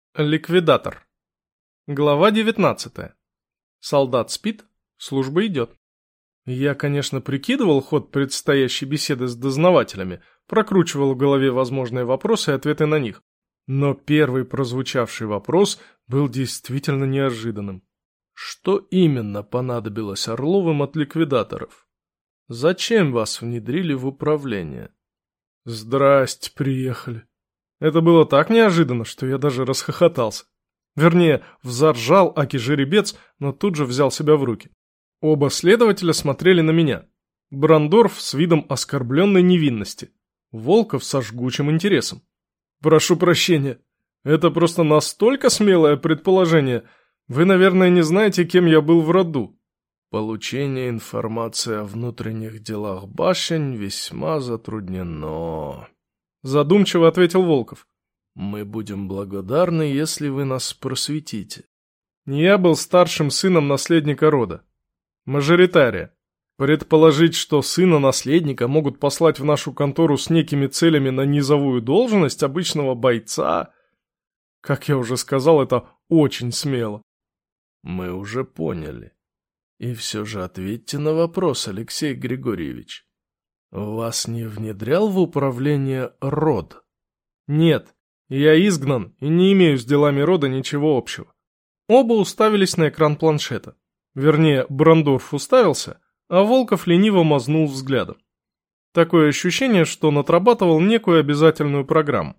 Ликвидатор. Глава 19. Солдат спит, служба идет. Я, конечно, прикидывал ход предстоящей беседы с дознавателями, прокручивал в голове возможные вопросы и ответы на них. Но первый прозвучавший вопрос был действительно неожиданным. Что именно понадобилось Орловым от ликвидаторов? Зачем вас внедрили в управление? Здрасте, приехали. Это было так неожиданно, что я даже расхохотался. Вернее, взоржал аки жеребец, но тут же взял себя в руки. Оба следователя смотрели на меня. Брандорф с видом оскорбленной невинности. Волков со жгучим интересом. Прошу прощения, это просто настолько смелое предположение. Вы, наверное, не знаете, кем я был в роду. Получение информации о внутренних делах башен весьма затруднено. Задумчиво ответил Волков. Мы будем благодарны, если вы нас просветите. Я был старшим сыном наследника рода. Мажоритария. Предположить, что сына наследника могут послать в нашу контору с некими целями на низовую должность обычного бойца, как я уже сказал, это очень смело. Мы уже поняли. И все же ответьте на вопрос, Алексей Григорьевич. Вас не внедрял в управление род? Нет, я изгнан и не имею с делами рода ничего общего. Оба уставились на экран планшета. Вернее, Брандорф уставился, а Волков лениво мазнул взглядом. Такое ощущение, что он отрабатывал некую обязательную программу.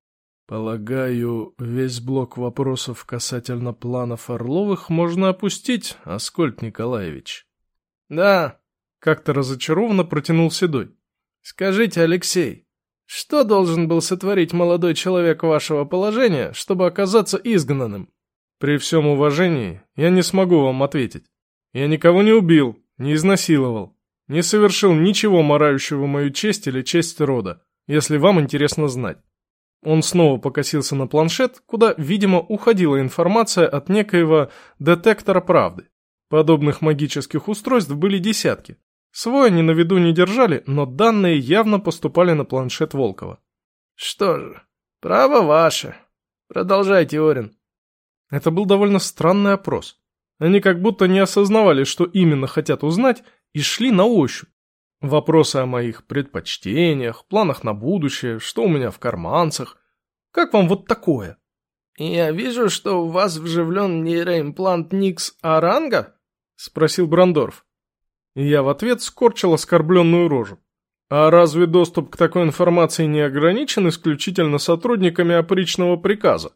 Полагаю, весь блок вопросов касательно планов Орловых можно опустить, Аскольд Николаевич. Да. Как-то разочарованно протянул Седой. «Скажите, Алексей, что должен был сотворить молодой человек вашего положения, чтобы оказаться изгнанным?» «При всем уважении я не смогу вам ответить. Я никого не убил, не изнасиловал, не совершил ничего марающего мою честь или честь рода, если вам интересно знать». Он снова покосился на планшет, куда, видимо, уходила информация от некоего детектора правды. Подобных магических устройств были десятки. Свой они на виду не держали, но данные явно поступали на планшет Волкова. «Что же, право ваше. Продолжайте, Орин». Это был довольно странный опрос. Они как будто не осознавали, что именно хотят узнать, и шли на ощупь. Вопросы о моих предпочтениях, планах на будущее, что у меня в карманцах. Как вам вот такое? «Я вижу, что у вас вживлен нейроимплант Никс Аранга?» — спросил Брандорф. И я в ответ скорчил оскорбленную рожу. А разве доступ к такой информации не ограничен исключительно сотрудниками опричного приказа?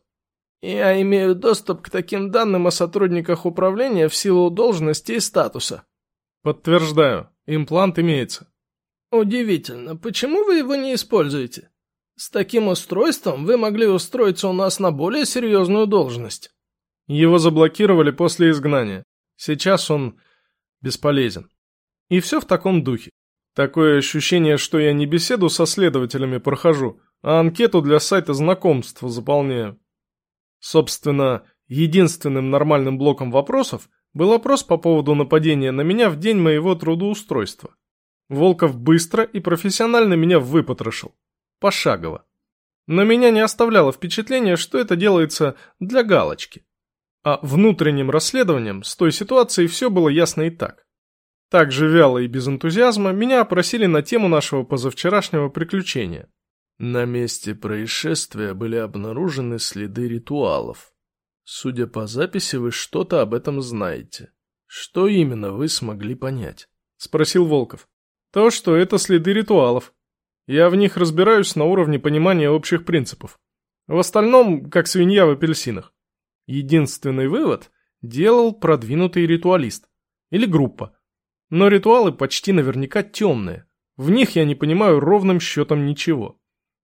Я имею доступ к таким данным о сотрудниках управления в силу должности и статуса. Подтверждаю, имплант имеется. Удивительно, почему вы его не используете? С таким устройством вы могли устроиться у нас на более серьезную должность. Его заблокировали после изгнания. Сейчас он бесполезен. И все в таком духе. Такое ощущение, что я не беседу со следователями прохожу, а анкету для сайта знакомств заполняю. Собственно, единственным нормальным блоком вопросов был опрос по поводу нападения на меня в день моего трудоустройства. Волков быстро и профессионально меня выпотрошил. Пошагово. Но меня не оставляло впечатление, что это делается для галочки. А внутренним расследованием с той ситуацией все было ясно и так. Так же вяло и без энтузиазма меня опросили на тему нашего позавчерашнего приключения. На месте происшествия были обнаружены следы ритуалов. Судя по записи, вы что-то об этом знаете. Что именно вы смогли понять? Спросил Волков. То, что это следы ритуалов. Я в них разбираюсь на уровне понимания общих принципов. В остальном, как свинья в апельсинах. Единственный вывод делал продвинутый ритуалист. Или группа. Но ритуалы почти наверняка темные. В них я не понимаю ровным счетом ничего.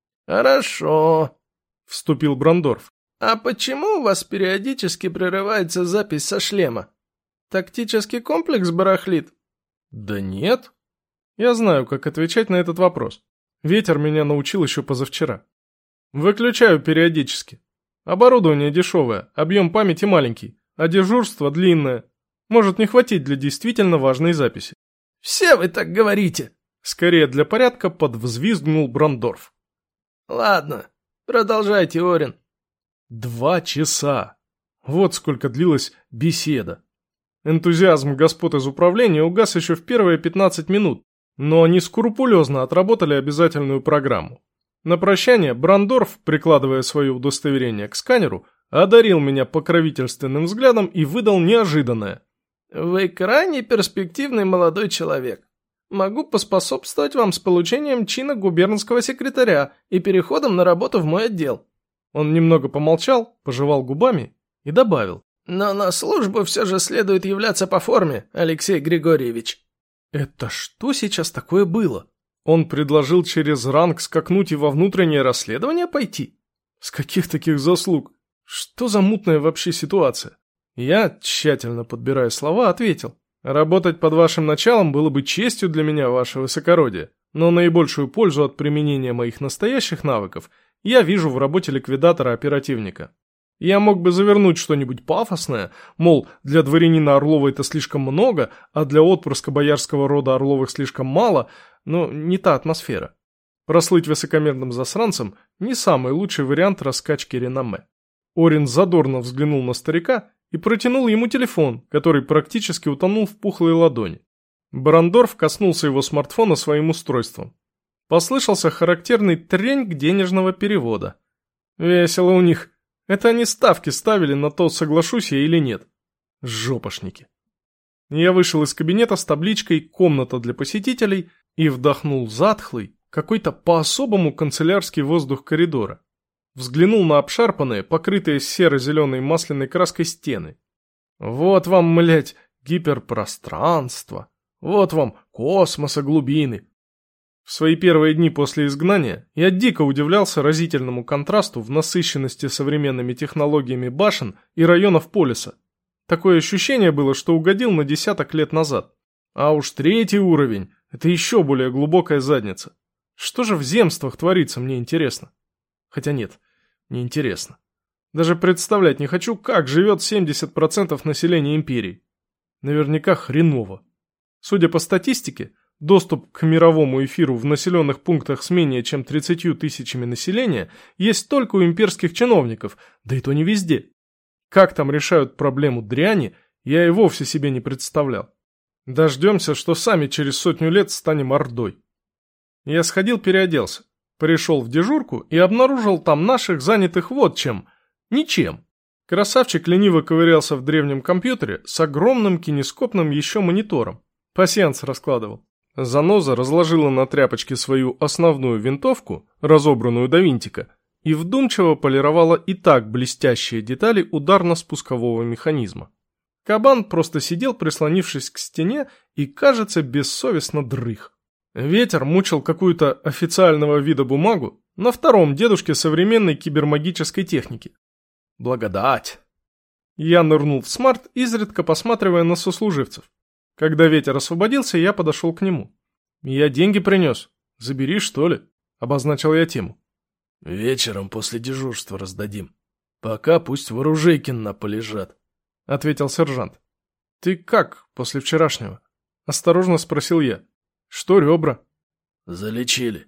«Хорошо», — вступил Брандорф. «А почему у вас периодически прерывается запись со шлема? Тактический комплекс барахлит?» «Да нет. Я знаю, как отвечать на этот вопрос. Ветер меня научил еще позавчера. Выключаю периодически. Оборудование дешевое, объем памяти маленький, а дежурство длинное. Может не хватить для действительно важной записи». «Все вы так говорите!» Скорее для порядка подвзвизгнул Брандорф. «Ладно, продолжайте, Орин». 2 часа. Вот сколько длилась беседа. Энтузиазм господ из управления угас еще в первые 15 минут, но они скрупулезно отработали обязательную программу. На прощание Брандорф, прикладывая свое удостоверение к сканеру, одарил меня покровительственным взглядом и выдал неожиданное. «Вы крайне перспективный молодой человек. Могу поспособствовать вам с получением чина губернского секретаря и переходом на работу в мой отдел». Он немного помолчал, пожевал губами и добавил. «Но на службу все же следует являться по форме, Алексей Григорьевич». Это что сейчас такое было? Он предложил через ранг скакнуть и во внутреннее расследование пойти? С каких таких заслуг? Что за мутная вообще ситуация? Я, тщательно подбирая слова, ответил. Работать под вашим началом было бы честью для меня, ваше высокородие, но наибольшую пользу от применения моих настоящих навыков я вижу в работе ликвидатора-оперативника. Я мог бы завернуть что-нибудь пафосное, мол, для дворянина Орлова это слишком много, а для отпрыска боярского рода Орловых слишком мало, но не та атмосфера. Прослыть высокомерным засранцем – не самый лучший вариант раскачки реноме. Орин задорно взглянул на старика и протянул ему телефон, который практически утонул в пухлой ладони. Брандорф коснулся его смартфона своим устройством. Послышался характерный треньк денежного перевода. Весело у них. Это они ставки ставили на то, соглашусь я или нет. Жопошники. Я вышел из кабинета с табличкой «Комната для посетителей» и вдохнул затхлый, какой-то по-особому канцелярский воздух коридора. Взглянул на обшарпанные, покрытые серо-зеленой масляной краской стены. Вот вам, млять, гиперпространство. Вот вам космоса глубины. В свои первые дни после изгнания я дико удивлялся разительному контрасту в насыщенности современными технологиями башен и районов полиса. Такое ощущение было, что угодил на десяток лет назад. А уж 3-й уровень – это еще более глубокая задница. Что же в земствах творится, мне интересно. Хотя нет, не интересно. Даже представлять не хочу, как живет 70% населения империи. Наверняка хреново. Судя по статистике, доступ к мировому эфиру в населенных пунктах с менее чем 30 тысячами населения есть только у имперских чиновников, да и то не везде. Как там решают проблему дряни, я и вовсе себе не представлял. Дождемся, что сами через 100 лет станем ордой. Я сходил переоделся, пришел в дежурку и обнаружил там наших занятых вот чем. Ничем. Красавчик лениво ковырялся в древнем компьютере с огромным кинескопным еще монитором. Пасьянс раскладывал. Заноза разложила на тряпочке свою основную винтовку, разобранную до винтика, и вдумчиво полировала и так блестящие детали ударно-спускового механизма. Кабан просто сидел, прислонившись к стене, и, кажется, бессовестно дрых. Ветер мучил какую-то официального вида бумагу на втором дедушке современной кибермагической техники. Благодать! Я нырнул в смарт, изредка посматривая на сослуживцев. Когда ветер освободился, я подошел к нему. «Я деньги принес. Забери, что ли?» — обозначил я тему. «Вечером после дежурства раздадим. Пока пусть в оружейкино полежат», — ответил сержант. «Ты как после вчерашнего?» — осторожно спросил я. «Что ребра?» «Залечили.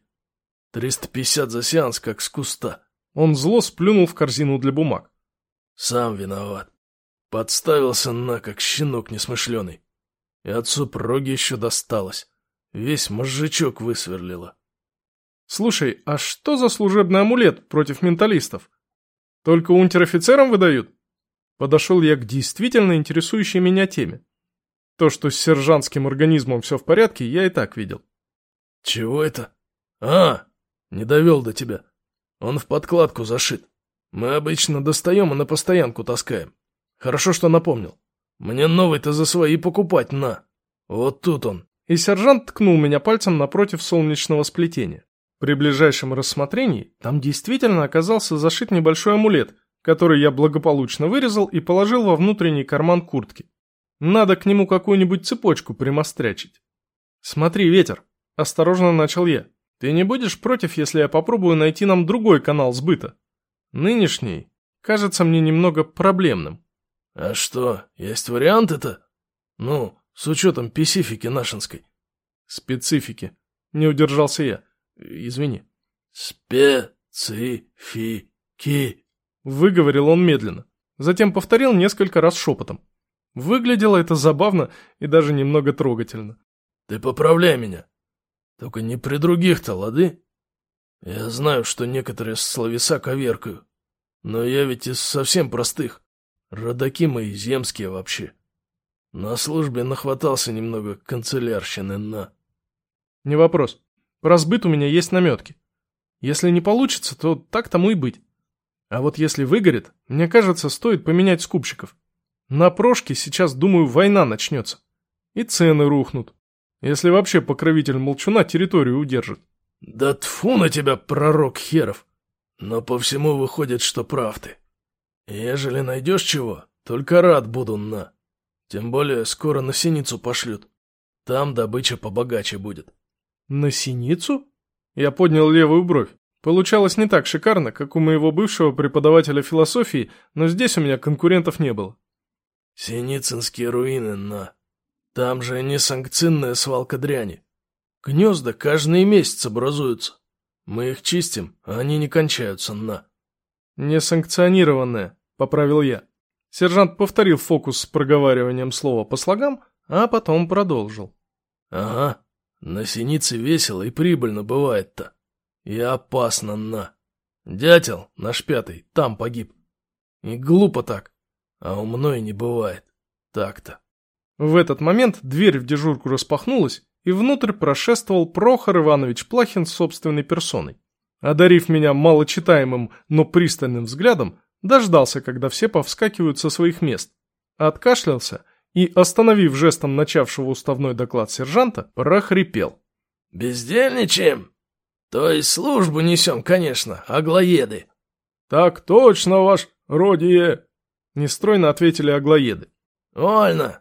350 за сеанс, как с куста». Он зло сплюнул в корзину для бумаг. «Сам виноват. Подставился как щенок несмышленый. И от супруги еще досталось. Весь мозжечок высверлило». «Слушай, а что за служебный амулет против менталистов? Только унтер-офицерам выдают?» Подошел я к действительно интересующей меня теме. То, что с сержантским организмом все в порядке, я и так видел. «Чего это? А, не довел до тебя. Он в подкладку зашит. Мы обычно достаем и на постоянку таскаем. Хорошо, что напомнил. Мне новый-то за свои покупать на. Вот тут он». И сержант ткнул меня пальцем напротив солнечного сплетения. При ближайшем рассмотрении там действительно оказался зашит небольшой амулет, который я благополучно вырезал и положил во внутренний карман куртки. Надо к нему какую-нибудь цепочку примострячить. «Смотри, Ветер», — осторожно начал я. «Ты не будешь против, если я попробую найти нам другой канал сбыта? Нынешний кажется мне немного проблемным». «А что, есть варианты-то? Ну, с учетом специфики нашинской». «Специфики», — не удержался я. «Извини». «Специфики», Выговорил он медленно. Затем повторил несколько раз шепотом. Выглядело это забавно и даже немного трогательно. Ты поправляй меня. Только не при других-то, лады? Я знаю, что некоторые словеса коверкаю. Но я ведь из совсем простых. Родаки мои земские вообще. На службе нахватался немного канцелярщины на... Не вопрос. Про сбыт у меня есть наметки. Если не получится, то так тому и быть. А вот если выгорит, мне кажется, стоит поменять скупщиков. На прошке сейчас, думаю, война начнется. И цены рухнут. Если вообще покровитель молчуна территорию удержит. Да тьфу на тебя, пророк херов! Но по всему выходит, что прав ты. Ежели найдешь чего, только рад буду на. Тем более скоро на Синицу пошлют. Там добыча побогаче будет. На Синицу? Я поднял левую бровь. Получалось не так шикарно, как у моего бывшего преподавателя философии, но здесь у меня конкурентов не было. Синицынские руины, на. Там же несанкционная свалка дряни. Гнезда каждый месяц образуются. Мы их чистим, а они не кончаются, на. Несанкционированная, поправил я. Сержант повторил фокус с проговариванием слова по слогам, а потом продолжил. Ага, на Синице весело и прибыльно бывает-то. И опасно, на. Дятел, наш пятый, там погиб. И глупо так, а умно и не бывает. Так-то. В этот момент дверь в дежурку распахнулась, и внутрь прошествовал Прохор Иванович Плахин собственной персоной. Одарив меня малочитаемым, но пристальным взглядом, дождался, когда все повскакивают со своих мест. Откашлялся и, остановив жестом начавшего уставной доклад сержанта, прохрипел. «Бездельничаем? То есть службу несем, конечно, аглоеды». «Так точно, ваш родие!» — нестройно ответили аглоеды. «Вольно.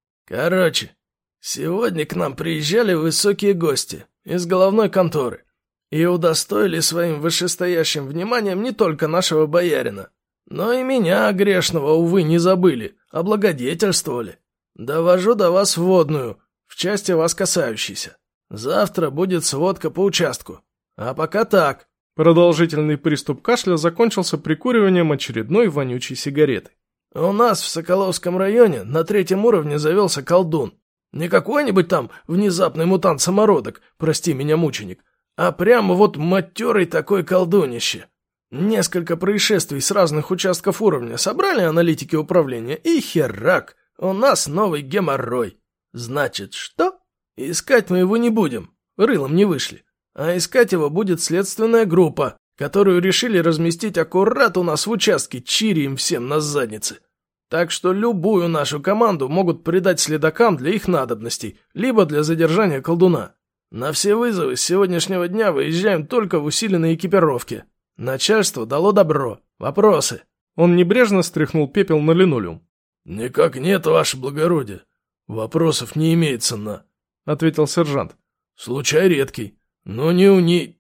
Короче, сегодня к нам приезжали высокие гости из головной конторы и удостоили своим вышестоящим вниманием не только нашего боярина, но и меня, грешного, увы, не забыли, облагодетельствовали. Довожу до вас вводную, в части вас касающейся. Завтра будет сводка по участку. А пока так». Продолжительный приступ кашля закончился прикуриванием очередной вонючей сигареты. «У нас в Соколовском районе на 3-м уровне завелся колдун. Не какой-нибудь там внезапный мутант-самородок, прости меня, мученик, а прямо вот матерый такой колдунище. Несколько происшествий с разных участков уровня собрали аналитики управления, и херак, у нас новый геморрой. Значит, что? Искать мы его не будем, рылом не вышли. А искать его будет следственная группа, которую решили разместить аккурат у нас в участке, чири им всем на заднице. Так что любую нашу команду могут придать следакам для их надобностей, либо для задержания колдуна. На все вызовы с сегодняшнего дня выезжаем только в усиленной экипировке. Начальство дало добро. Вопросы?» Он небрежно стряхнул пепел на линолеум. «Никак нет, ваше благородие. Вопросов не имеется, на», — ответил сержант. «Случай редкий, но не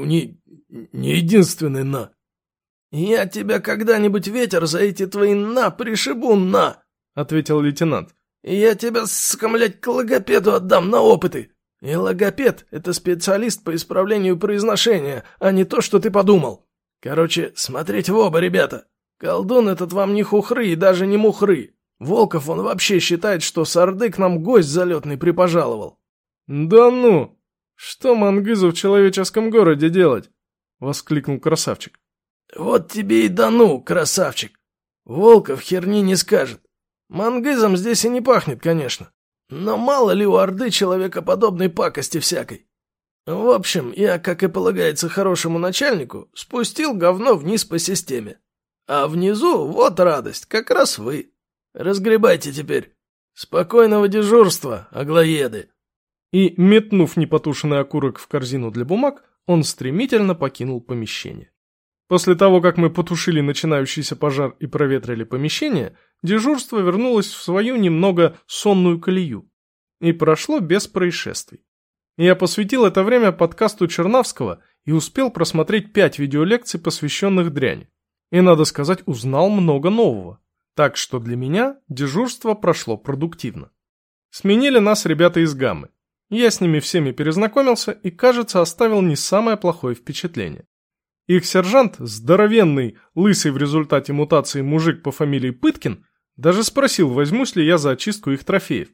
единственный, на». «Я тебя когда-нибудь ветер за эти твои «на» пришибу, на», — ответил лейтенант. «И я тебя, сука, блядь, к логопеду отдам на опыты. И логопед — это специалист по исправлению произношения, а не то, что ты подумал. Короче, смотреть в оба, ребята. Колдун этот вам не хухры и даже не мухры. Волков он вообще считает, что с Орды к нам гость залетный припожаловал». «Да ну! Что Мангызу в человеческом городе делать?» — воскликнул красавчик. «Вот тебе и да ну, красавчик. Волков херни не скажет. Мангызом здесь и не пахнет, конечно. Но мало ли у Орды человекоподобной пакости всякой. В общем, я, как и полагается хорошему начальнику, спустил говно вниз по системе. А внизу, вот радость, как раз вы. Разгребайте теперь. Спокойного дежурства, аглоеды». И, метнув непотушенный окурок в корзину для бумаг, он стремительно покинул помещение. После того, как мы потушили начинающийся пожар и проветрили помещение, дежурство вернулось в свою немного сонную колею. И прошло без происшествий. Я посвятил это время подкасту Чернавского и успел просмотреть 5 видеолекций, посвященных дряни. И, надо сказать, узнал много нового. Так что для меня дежурство прошло продуктивно. Сменили нас ребята из Гаммы. Я с ними всеми перезнакомился и, кажется, оставил не самое плохое впечатление. Их сержант, здоровенный, лысый в результате мутации мужик по фамилии Пыткин, даже спросил, возьмусь ли я за очистку их трофеев.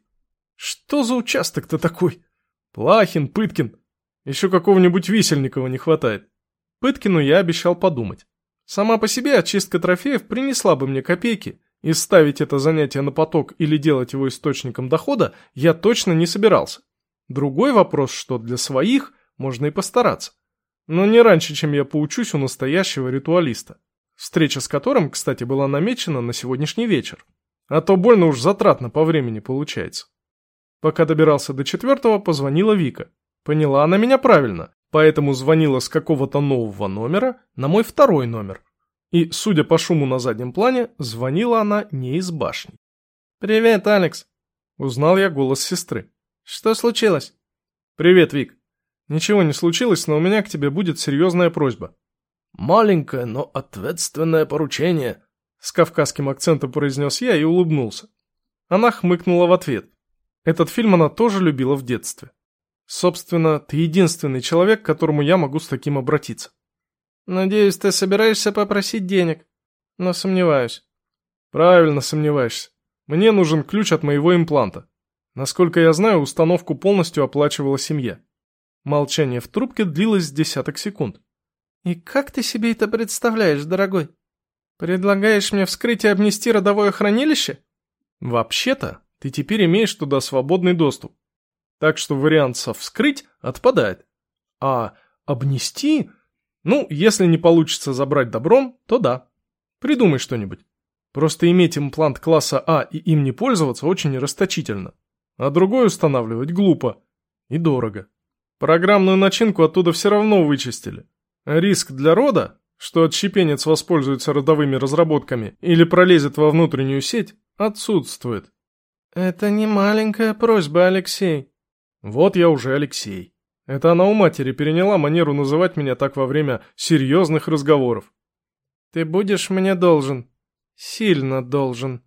Что за участок-то такой? Плахин, Пыткин. Еще какого-нибудь Висельникова не хватает. Пыткину я обещал подумать. Сама по себе очистка трофеев принесла бы мне копейки, и ставить это занятие на поток или делать его источником дохода я точно не собирался. Другой вопрос, что для своих можно и постараться. Но не раньше, чем я поучусь у настоящего ритуалиста. Встреча с которым, кстати, была намечена на сегодняшний вечер. А то больно уж затратно по времени получается. Пока добирался до 4-го, позвонила Вика. Поняла она меня правильно, поэтому звонила с какого-то нового номера на мой 2-й номер. И, судя по шуму на заднем плане, звонила она не из башни. «Привет, Алекс!» Узнал я голос сестры. «Что случилось?» «Привет, Вик. Ничего не случилось, но у меня к тебе будет серьезная просьба». «Маленькое, но ответственное поручение», — с кавказским акцентом произнес я и улыбнулся. Она хмыкнула в ответ. Этот фильм она тоже любила в детстве. Собственно, ты единственный человек, к которому я могу с таким обратиться. Надеюсь, ты собираешься попросить денег, но сомневаюсь. Правильно сомневаешься. Мне нужен ключ от моего импланта. Насколько я знаю, установку полностью оплачивала семья. Молчание в трубке длилось десяток секунд. И как ты себе это представляешь, дорогой? Предлагаешь мне вскрыть и обнести родовое хранилище? Вообще-то, ты теперь имеешь туда свободный доступ. Так что вариант со вскрыть отпадает. А обнести... Ну, если не получится забрать добром, то да. Придумай что-нибудь. Просто иметь имплант класса А и им не пользоваться очень расточительно. А другой устанавливать глупо. И дорого. Программную начинку оттуда все равно вычистили. А риск для рода, что отщепенец воспользуется родовыми разработками или пролезет во внутреннюю сеть, отсутствует. Это не маленькая просьба, Алексей. Вот я уже Алексей. Это она у матери переняла манеру называть меня так во время серьезных разговоров. Ты будешь мне должен. Сильно должен.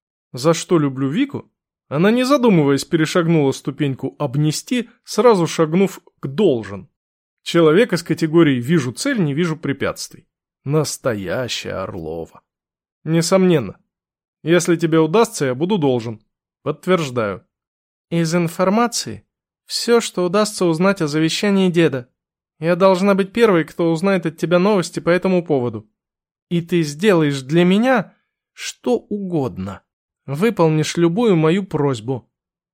За что люблю Вику? Она, не задумываясь, перешагнула ступеньку «обнести», сразу шагнув к «должен». Человек из категории «вижу цель, не вижу препятствий». Настоящая Орлова. Несомненно. Если тебе удастся, я буду должен. Подтверждаю. Из информации? Все, что удастся узнать о завещании деда. Я должна быть первой, кто узнает от тебя новости по этому поводу. И ты сделаешь для меня что угодно. Выполнишь любую мою просьбу.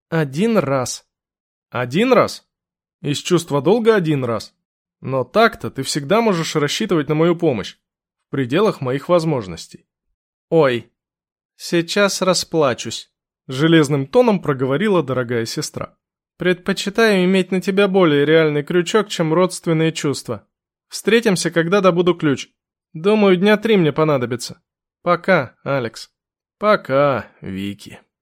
1 раз. 1 раз? Из чувства долга 1 раз. Но так-то ты всегда можешь рассчитывать на мою помощь. В пределах моих возможностей. Ой, сейчас расплачусь. Железным тоном проговорила дорогая сестра. Предпочитаю иметь на тебя более реальный крючок, чем родственные чувства. Встретимся, когда добуду ключ. Думаю, 3 дня мне понадобится. Пока, Алекс. Пока, Вики.